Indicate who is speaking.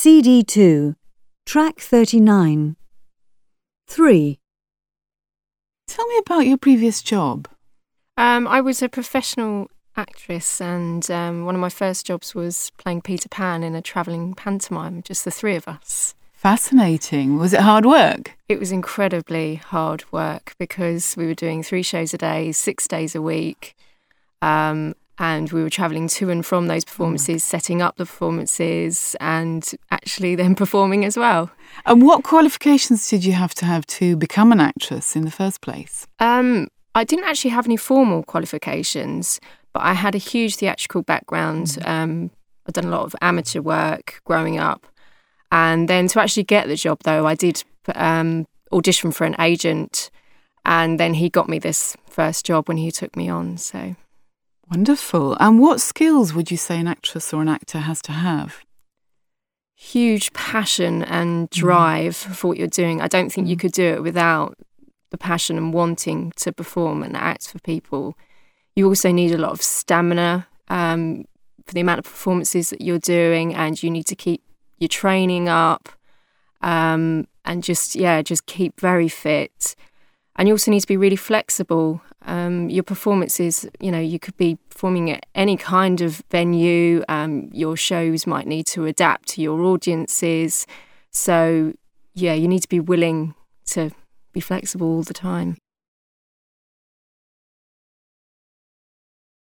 Speaker 1: CD2, track 39. 3.
Speaker 2: Tell me about your previous job.
Speaker 3: I was a professional actress, and one of my first jobs was playing Peter Pan in a travelling pantomime, just the three of us.
Speaker 2: Fascinating. Was it hard work?
Speaker 3: It was incredibly hard work because we were doing 3 shows a day, 6 days a week, and we were travelling to and from those performances, setting up the performances and actually then performing as well.
Speaker 2: And what qualifications did you have to become an actress in the first place?
Speaker 3: I didn't actually have any formal qualifications, but I had a huge theatrical background. I'd done a lot of amateur work growing up. And then to actually get the job, though, I did audition for an agent, and then he got me this first job when he took me on. So
Speaker 2: Wonderful. And what skills would you say an actress or an actor has to have?
Speaker 3: huge passion and drive for what you're doing. I don't think you could do it without the passion and wanting to perform and act for people. You also need a lot of stamina for the amount of performances that you're doing, and you need to keep your training up and just keep very fit. And you also need to be really flexible. Your performances, you could be performing at any kind of venue. Your shows might need to adapt to your audiences. So, you need to be willing to be flexible all the time.